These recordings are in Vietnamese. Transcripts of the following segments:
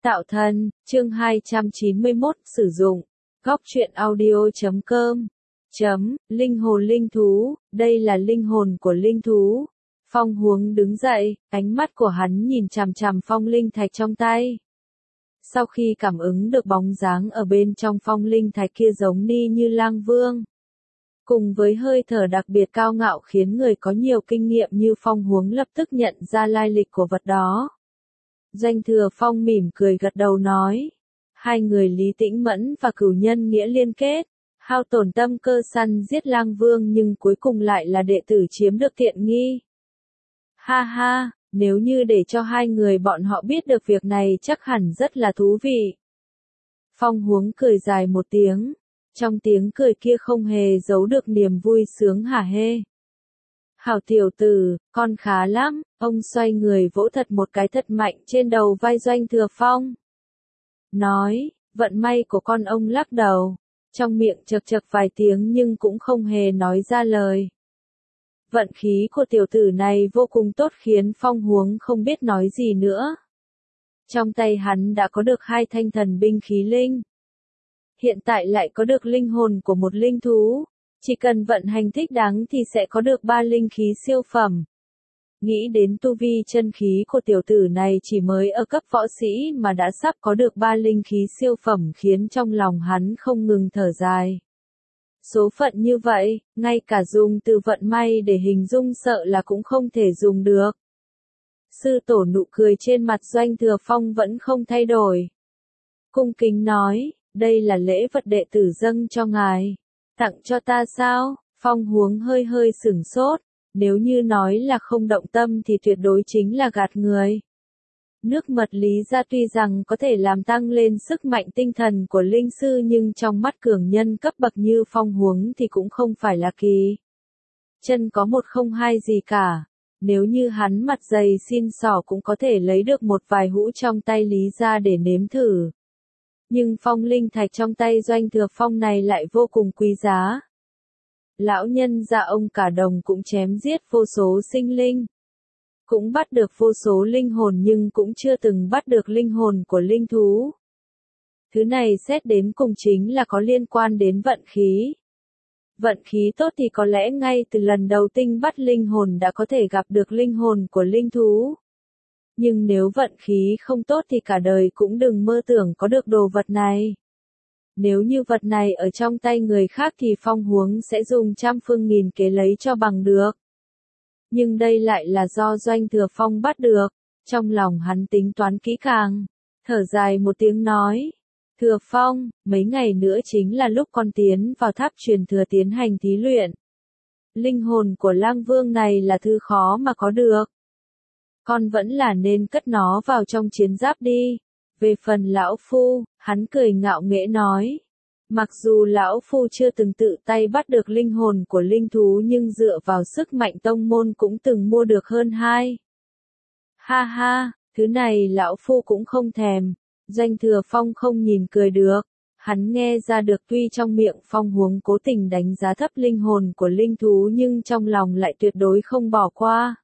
Tạo thân, chương 291, sử dụng. Góc truyện audio.com. Linh hồn linh thú, đây là linh hồn của linh thú. Phong Huống đứng dậy, ánh mắt của hắn nhìn chằm chằm phong linh thạch trong tay. Sau khi cảm ứng được bóng dáng ở bên trong phong linh thạch kia giống ni như lang vương, cùng với hơi thở đặc biệt cao ngạo khiến người có nhiều kinh nghiệm như Phong Huống lập tức nhận ra lai lịch của vật đó. Doanh Thừa Phong mỉm cười gật đầu nói, hai người Lý Tĩnh Mẫn và Cửu Nhân Nghĩa liên kết, hao tổn tâm cơ săn giết lang vương nhưng cuối cùng lại là đệ tử chiếm được tiện nghi. Ha ha, nếu như để cho hai người bọn họ biết được việc này chắc hẳn rất là thú vị. Phong Huống cười dài một tiếng, trong tiếng cười kia không hề giấu được niềm vui sướng hả hê. Hảo tiểu tử, con khá lắm, ông xoay người vỗ thật một cái thật mạnh trên đầu vai Doanh Thừa Phong. Nói, vận may của con, ông lắc đầu, trong miệng chật chật vài tiếng nhưng cũng không hề nói ra lời. Vận khí của tiểu tử này vô cùng tốt khiến Phong Huống không biết nói gì nữa. Trong tay hắn đã có được hai thanh thần binh khí linh. Hiện tại lại có được linh hồn của một linh thú. Chỉ cần vận hành thích đáng thì sẽ có được 3 linh khí siêu phẩm. Nghĩ đến tu vi chân khí của tiểu tử này chỉ mới ở cấp võ sĩ mà đã sắp có được 3 linh khí siêu phẩm khiến trong lòng hắn không ngừng thở dài. Số phận như vậy, ngay cả dùng từ vận may để hình dung sợ là cũng không thể dùng được. Sư tổ nụ cười trên mặt Doanh Thừa Phong vẫn không thay đổi. Cung kính nói, đây là lễ vật đệ tử dâng cho ngài. Tặng cho ta sao? Phong Huống hơi hơi sửng sốt, nếu như nói là không động tâm thì tuyệt đối chính là gạt người. Nước mật lý ra tuy rằng có thể làm tăng lên sức mạnh tinh thần của linh sư nhưng trong mắt cường nhân cấp bậc như Phong Huống thì cũng không phải là kỳ. Chân có một không hai gì cả, nếu như hắn mặt dày xin xỏ cũng có thể lấy được một vài hũ trong tay lý ra để nếm thử. Nhưng phong linh thạch trong tay Doanh Thừa Phong này lại vô cùng quý giá. Lão nhân gia ông cả đồng cũng chém giết vô số sinh linh. Cũng bắt được vô số linh hồn nhưng cũng chưa từng bắt được linh hồn của linh thú. Thứ này xét đến cùng chính là có liên quan đến vận khí. Vận khí tốt thì có lẽ ngay từ lần đầu tinh bắt linh hồn đã có thể gặp được linh hồn của linh thú. Nhưng nếu vận khí không tốt thì cả đời cũng đừng mơ tưởng có được đồ vật này. Nếu như vật này ở trong tay người khác thì Phong Huống sẽ dùng trăm phương nghìn kế lấy cho bằng được. Nhưng đây lại là do Doanh Thừa Phong bắt được, trong lòng hắn tính toán kỹ càng, thở dài một tiếng nói. Thừa Phong, mấy ngày nữa chính là lúc con tiến vào tháp truyền thừa tiến hành thí luyện. Linh hồn của lang vương này là thứ khó mà có được. Con vẫn là nên cất nó vào trong chiến giáp đi. Về phần lão phu, hắn cười ngạo nghễ nói. Mặc dù lão phu chưa từng tự tay bắt được linh hồn của linh thú nhưng dựa vào sức mạnh tông môn cũng từng mua được hơn 2. Ha ha, thứ này lão phu cũng không thèm. Doanh Thừa Phong không nhìn cười được. Hắn nghe ra được tuy trong miệng Phong Huống cố tình đánh giá thấp linh hồn của linh thú nhưng trong lòng lại tuyệt đối không bỏ qua.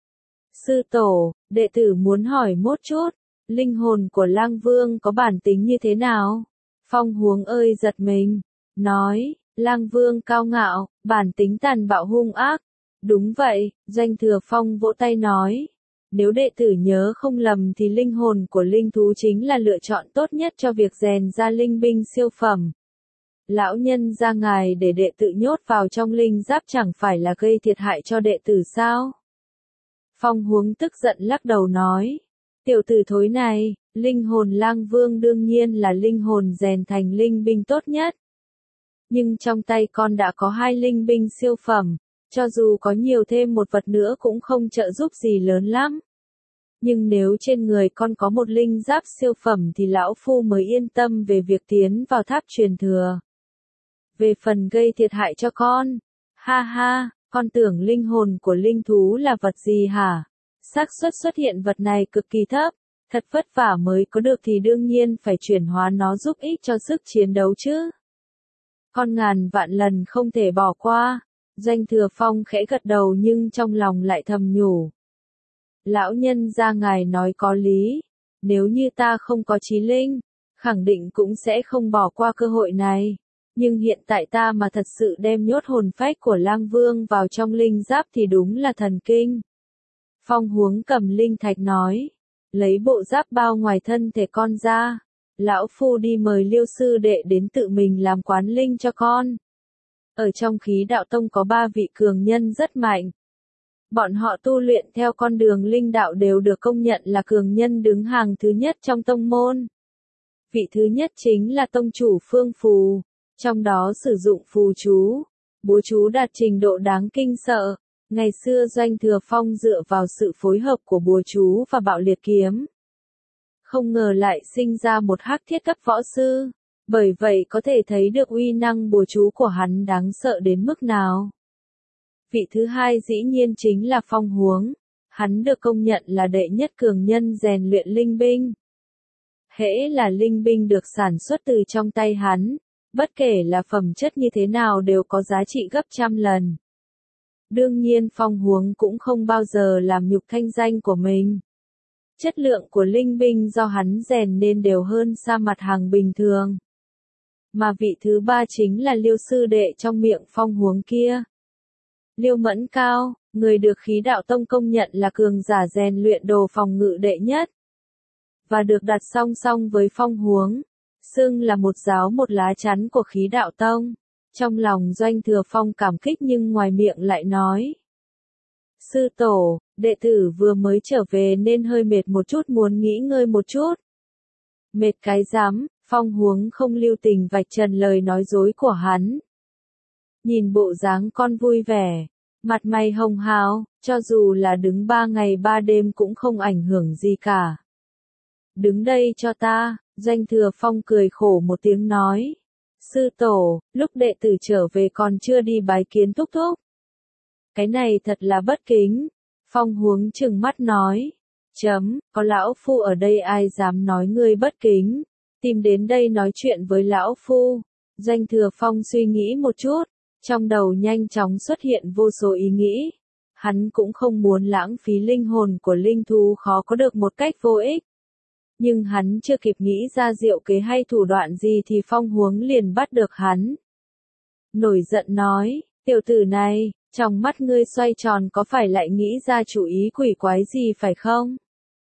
Sư tổ, đệ tử muốn hỏi một chút, linh hồn của lang vương có bản tính như thế nào? Phong Huống ơi giật mình, nói, lang vương cao ngạo, bản tính tàn bạo hung ác. Đúng vậy, Doanh Thừa Phong vỗ tay nói, nếu đệ tử nhớ không lầm thì linh hồn của linh thú chính là lựa chọn tốt nhất cho việc rèn ra linh binh siêu phẩm. Lão nhân gia ngài để đệ tử nhốt vào trong linh giáp chẳng phải là gây thiệt hại cho đệ tử sao? Phong Huống tức giận lắc đầu nói, tiểu tử thối này, linh hồn lang vương đương nhiên là linh hồn rèn thành linh binh tốt nhất. Nhưng trong tay con đã có 2 linh binh siêu phẩm, cho dù có nhiều thêm một vật nữa cũng không trợ giúp gì lớn lắm. Nhưng nếu trên người con có một linh giáp siêu phẩm thì lão phu mới yên tâm về việc tiến vào tháp truyền thừa. Về phần gây thiệt hại cho con, ha ha. Con tưởng linh hồn của linh thú là vật gì hả? Xác suất xuất hiện vật này cực kỳ thấp, thật vất vả mới có được thì đương nhiên phải chuyển hóa nó giúp ích cho sức chiến đấu chứ. Con ngàn vạn lần không thể bỏ qua. Doanh Thừa Phong khẽ gật đầu nhưng trong lòng lại thầm nhủ. Lão nhân gia ngài nói có lý. Nếu như ta không có chí linh, khẳng định cũng sẽ không bỏ qua cơ hội này. Nhưng hiện tại ta mà thật sự đem nhốt hồn phách của Lang Vương vào trong linh giáp thì đúng là thần kinh. Phong Huống cầm linh thạch nói. Lấy bộ giáp bao ngoài thân thể con ra. Lão Phu đi mời Liêu sư đệ đến tự mình làm quán linh cho con. Ở trong khí đạo tông có 3 vị cường nhân rất mạnh. Bọn họ tu luyện theo con đường linh đạo đều được công nhận là cường nhân đứng hàng thứ nhất trong tông môn. Vị thứ nhất chính là tông chủ Phương Phù, trong đó sử dụng phù chú, búa chú đạt trình độ đáng kinh sợ. Ngày xưa Doanh Thừa Phong dựa vào sự phối hợp của búa chú và bạo liệt kiếm. Không ngờ lại sinh ra một hắc thiết cấp võ sư, bởi vậy có thể thấy được uy năng búa chú của hắn đáng sợ đến mức nào. Vị thứ hai dĩ nhiên chính là Phong Huống, hắn được công nhận là đệ nhất cường nhân rèn luyện linh binh. Hễ là linh binh được sản xuất từ trong tay hắn, bất kể là phẩm chất như thế nào đều có giá trị gấp trăm lần. Đương nhiên Phong Huống cũng không bao giờ làm nhục thanh danh của mình. Chất lượng của linh binh do hắn rèn nên đều hơn xa mặt hàng bình thường. Mà vị thứ ba chính là Liêu sư đệ trong miệng Phong Huống kia. Liêu Mẫn Cao, người được khí đạo tông công nhận là cường giả rèn luyện đồ phòng ngự đệ nhất. Và được đặt song song với Phong Huống, xưng là một giáo một lá chắn của khí đạo tông. Trong lòng Doanh Thừa Phong cảm kích nhưng ngoài miệng lại nói. Sư tổ, đệ tử vừa mới trở về nên hơi mệt một chút muốn nghỉ ngơi một chút. Mệt cái rắm, Phong Huống không lưu tình vạch trần lời nói dối của hắn. Nhìn bộ dáng con vui vẻ, mặt mày hồng hào, cho dù là đứng 3 ngày 3 đêm cũng không ảnh hưởng gì cả. Đứng đây cho ta, Doanh Thừa Phong cười khổ một tiếng nói. Sư tổ, lúc đệ tử trở về còn chưa đi bái kiến thúc thúc. Cái này thật là bất kính. Phong Huống trừng mắt nói. Có lão phu ở đây ai dám nói ngươi bất kính. Tìm đến đây nói chuyện với lão phu. Doanh Thừa Phong suy nghĩ một chút. Trong đầu nhanh chóng xuất hiện vô số ý nghĩ. Hắn cũng không muốn lãng phí linh hồn của linh thú khó có được một cách vô ích. Nhưng hắn chưa kịp nghĩ ra diệu kế hay thủ đoạn gì thì Phong Huống liền bắt được hắn. Nổi giận nói, tiểu tử này, trong mắt ngươi xoay tròn có phải lại nghĩ ra chủ ý quỷ quái gì phải không?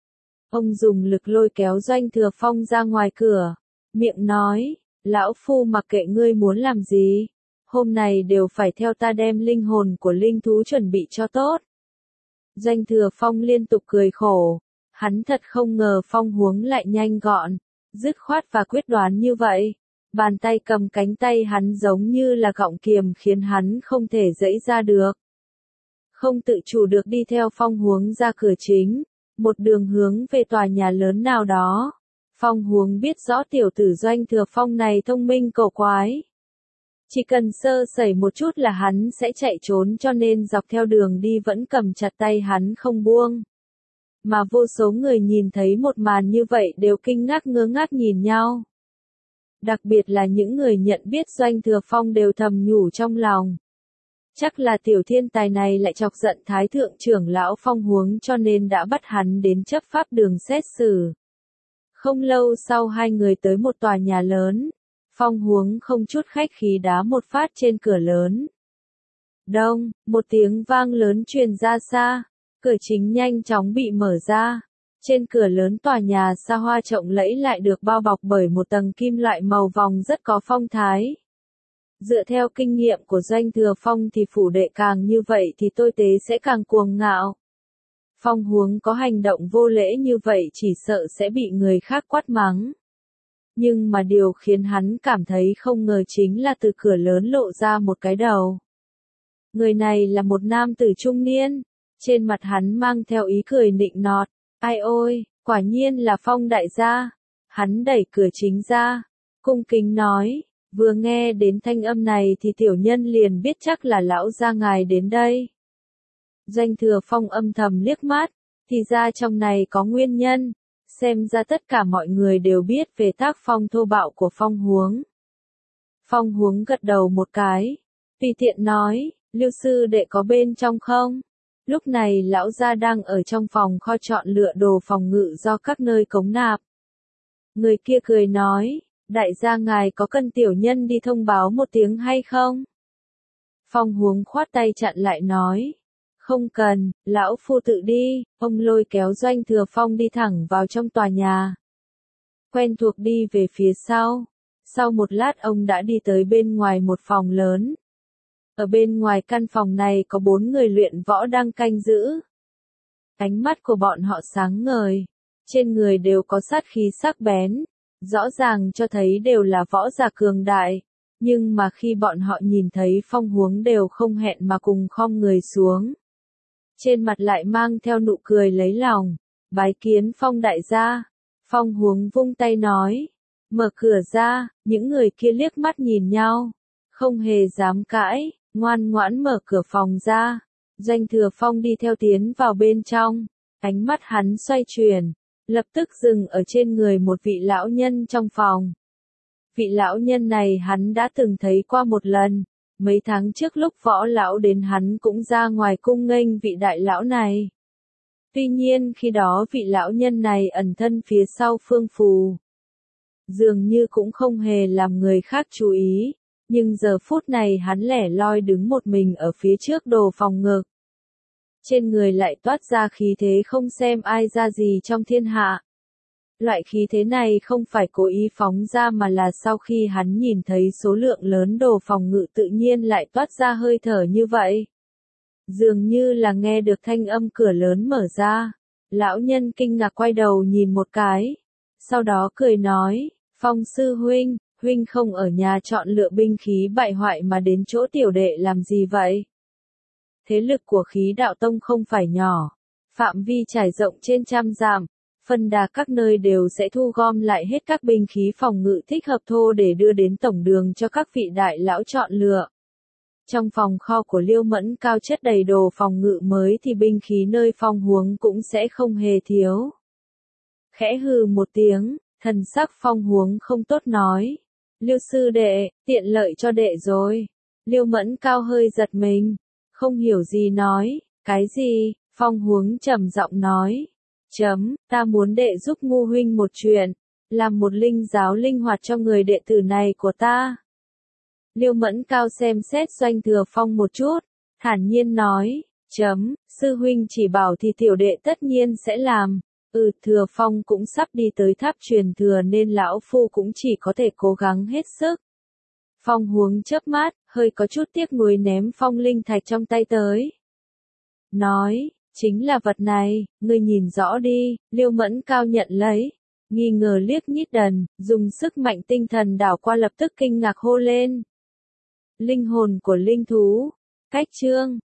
Ông dùng lực lôi kéo Doanh Thừa Phong ra ngoài cửa, miệng nói, lão phu mặc kệ ngươi muốn làm gì, hôm nay đều phải theo ta đem linh hồn của linh thú chuẩn bị cho tốt. Doanh Thừa Phong liên tục cười khổ. Hắn thật không ngờ Phong Huống lại nhanh gọn, dứt khoát và quyết đoán như vậy. Bàn tay cầm cánh tay hắn giống như là gọng kiềm khiến hắn không thể giãy ra được. Không tự chủ được đi theo Phong Huống ra cửa chính, một đường hướng về tòa nhà lớn nào đó. Phong Huống biết rõ tiểu tử Doanh Thừa Phong này thông minh cổ quái. Chỉ cần sơ sẩy một chút là hắn sẽ chạy trốn cho nên dọc theo đường đi vẫn cầm chặt tay hắn không buông. Mà vô số người nhìn thấy một màn như vậy đều kinh ngạc ngơ ngác nhìn nhau. Đặc biệt là những người nhận biết Doanh Thừa Phong đều thầm nhủ trong lòng. Chắc là tiểu thiên tài này lại chọc giận Thái Thượng trưởng lão Phong Huống cho nên đã bắt hắn đến chấp pháp đường xét xử. Không lâu sau hai người tới một tòa nhà lớn. Phong Huống không chút khách khí đá một phát trên cửa lớn. Đông, một tiếng vang lớn truyền ra xa. Cửa chính nhanh chóng bị mở ra. Trên cửa lớn tòa nhà xa hoa trọng lẫy lại được bao bọc bởi một tầng kim loại màu vòng rất có phong thái. Dựa theo kinh nghiệm của Doanh Thừa Phong thì phủ đệ càng như vậy thì tôi tế sẽ càng cuồng ngạo. Phong Huống có hành động vô lễ như vậy chỉ sợ sẽ bị người khác quát mắng. Nhưng mà điều khiến hắn cảm thấy không ngờ chính là từ cửa lớn lộ ra một cái đầu. Người này là một nam tử trung niên. Trên mặt hắn mang theo ý cười nịnh nọt. Ai ôi, quả nhiên là Phong đại gia. Hắn đẩy cửa chính ra. Cung kính nói. Vừa nghe đến thanh âm này thì tiểu nhân liền biết chắc là lão gia ngài đến đây. Doanh Thừa Phong âm thầm liếc mắt. Thì ra trong này có nguyên nhân. Xem ra tất cả mọi người đều biết về tác phong thô bạo của Phong Huống. Phong Huống gật đầu một cái. Tùy tiện nói. Lưu sư đệ có bên trong không? Lúc này lão gia đang ở trong phòng kho chọn lựa đồ phòng ngự do các nơi cống nạp. Người kia cười nói, đại gia ngài có cần tiểu nhân đi thông báo một tiếng hay không? Phong Huống khoát tay chặn lại nói, không cần, lão phu tự đi. Ông lôi kéo Doanh Thừa Phong đi thẳng vào trong tòa nhà. Quen thuộc đi về phía sau. Sau một lát ông đã đi tới bên ngoài một phòng lớn. Ở bên ngoài căn phòng này có 4 người luyện võ đang canh giữ. Ánh mắt của bọn họ sáng ngời. Trên người đều có sát khí sắc bén. Rõ ràng cho thấy đều là võ giả cường đại. Nhưng mà khi bọn họ nhìn thấy Phong Huống đều không hẹn mà cùng khom người xuống. Trên mặt lại mang theo nụ cười lấy lòng. Bái kiến Phong đại gia. Phong Huống vung tay nói. Mở cửa ra, những người kia liếc mắt nhìn nhau. Không hề dám cãi, ngoan ngoãn mở cửa phòng ra. Doanh Thừa Phong đi theo tiến vào bên trong. Ánh mắt hắn xoay chuyển. Lập tức dừng ở trên người một vị lão nhân trong phòng. Vị lão nhân này hắn đã từng thấy qua một lần. Mấy tháng trước lúc võ lão đến hắn cũng ra ngoài cung nghênh vị đại lão này. Tuy nhiên khi đó vị lão nhân này ẩn thân phía sau phương phù. Dường như cũng không hề làm người khác chú ý. Nhưng giờ phút này hắn lẻ loi đứng một mình ở phía trước đồ phòng ngự. Trên người lại toát ra khí thế không xem ai ra gì trong thiên hạ. Loại khí thế này không phải cố ý phóng ra mà là sau khi hắn nhìn thấy số lượng lớn đồ phòng ngự tự nhiên lại toát ra hơi thở như vậy. Dường như là nghe được thanh âm cửa lớn mở ra. Lão nhân kinh ngạc quay đầu nhìn một cái. Sau đó cười nói, Phong sư huynh, huynh không ở nhà chọn lựa binh khí bại hoại mà đến chỗ tiểu đệ làm gì vậy? Thế lực của Khí Đạo Tông không phải nhỏ. Phạm vi trải rộng trên trăm dặm. Phân đà các nơi đều sẽ thu gom lại hết các binh khí phòng ngự thích hợp thô để đưa đến tổng đường cho các vị đại lão chọn lựa. Trong phòng kho của Liêu Mẫn Cao chất đầy đồ phòng ngự mới thì binh khí nơi Phong Huống cũng sẽ không hề thiếu. Khẽ hừ một tiếng, thần sắc Phong Huống không tốt nói. Liêu sư đệ, tiện lợi cho đệ rồi. Liêu Mẫn Cao hơi giật mình, không hiểu gì nói, cái gì? Phong Huống trầm giọng nói. Ta muốn đệ giúp Ngu huynh một chuyện, làm một linh giáo linh hoạt cho người đệ tử này của ta. Liêu Mẫn Cao xem xét Doanh Thừa Phong một chút, thản nhiên nói, sư huynh chỉ bảo thì tiểu đệ tất nhiên sẽ làm. Thừa Phong cũng sắp đi tới tháp truyền thừa nên lão phu cũng chỉ có thể cố gắng hết sức. Phong Huống chớp mắt, hơi có chút tiếc nuối ném phong linh thạch trong tay tới. Nói, chính là vật này, ngươi nhìn rõ đi. Liêu Mẫn Cao nhận lấy, nghi ngờ liếc nhít đần, dùng sức mạnh tinh thần đảo qua lập tức kinh ngạc hô lên. Linh hồn của linh thú. Cách chương